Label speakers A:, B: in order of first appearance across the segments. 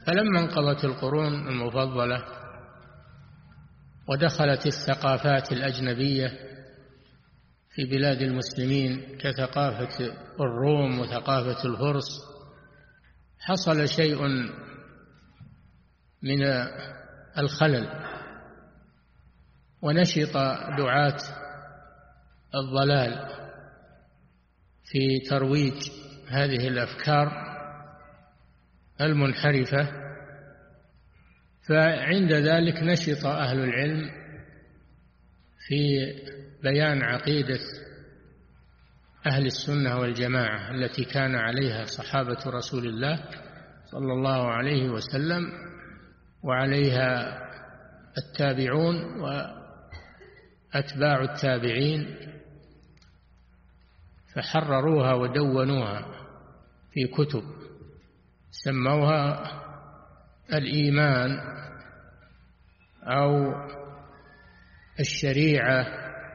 A: فلما انقضت القرون المفضلة ودخلت الثقافات الأجنبية في بلاد المسلمين كثقافة الروم وثقافة الفرس، حصل شيء من الخلل، ونشط دعاة الضلال في ترويج هذه الأفكار المنحرفة. فعند ذلك نشط أهل العلم في بيان عقيدة أهل السنة والجماعة التي كان عليها صحابة رسول الله صلى الله عليه وسلم، وعليها التابعون وأتباع التابعين، فحرروها ودونوها في كتب سموها الإيمان أو الشريعة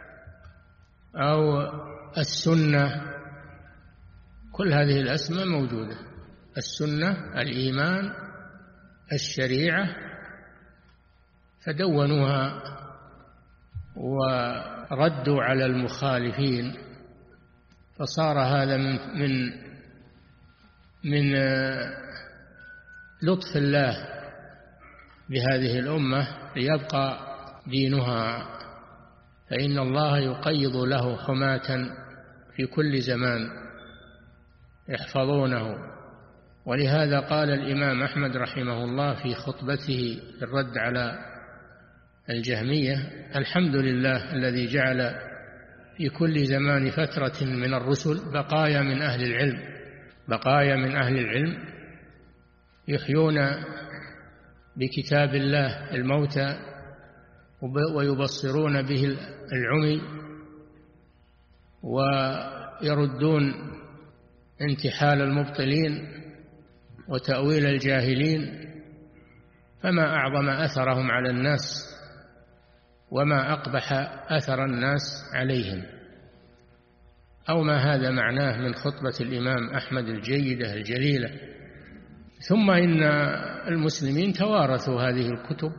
A: أو السنة. كل هذه الأسماء موجودة: السنة، الإيمان، الشريعة. فدونوها وردوا على المخالفين، فصار هذا من لطف الله بهذه الأمة ليبقى دينها، فإن الله يقيض له حماة في كل زمان يحفظونه. ولهذا قال الإمام أحمد رحمه الله في خطبته في الرد على الجهمية: الحمد لله الذي جعل في كل زمان فترة من الرسل بقايا من أهل العلم يحيون بكتاب الله الموتى ويبصرون به العمي ويردون انتحال المبطلين وتأويل الجاهلين. فما أعظم أثرهم على الناس وما أقبح أثر الناس عليهم. أو ما هذا معناه من خطبة الإمام أحمد الجيدة الجليلة. ثم إن المسلمين توارثوا هذه الكتب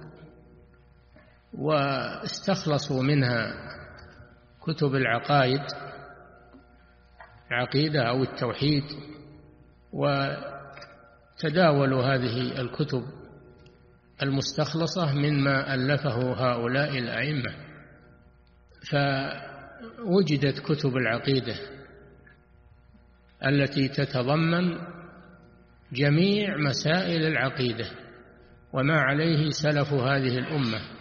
A: واستخلصوا منها كتب العقائد، العقيدة أو التوحيد، وتداولوا هذه الكتب المستخلصة مما ألفه هؤلاء الأئمة، فوجدت كتب العقيدة التي تتضمن جميع مسائل العقيدة وما عليه سلف هذه الأمة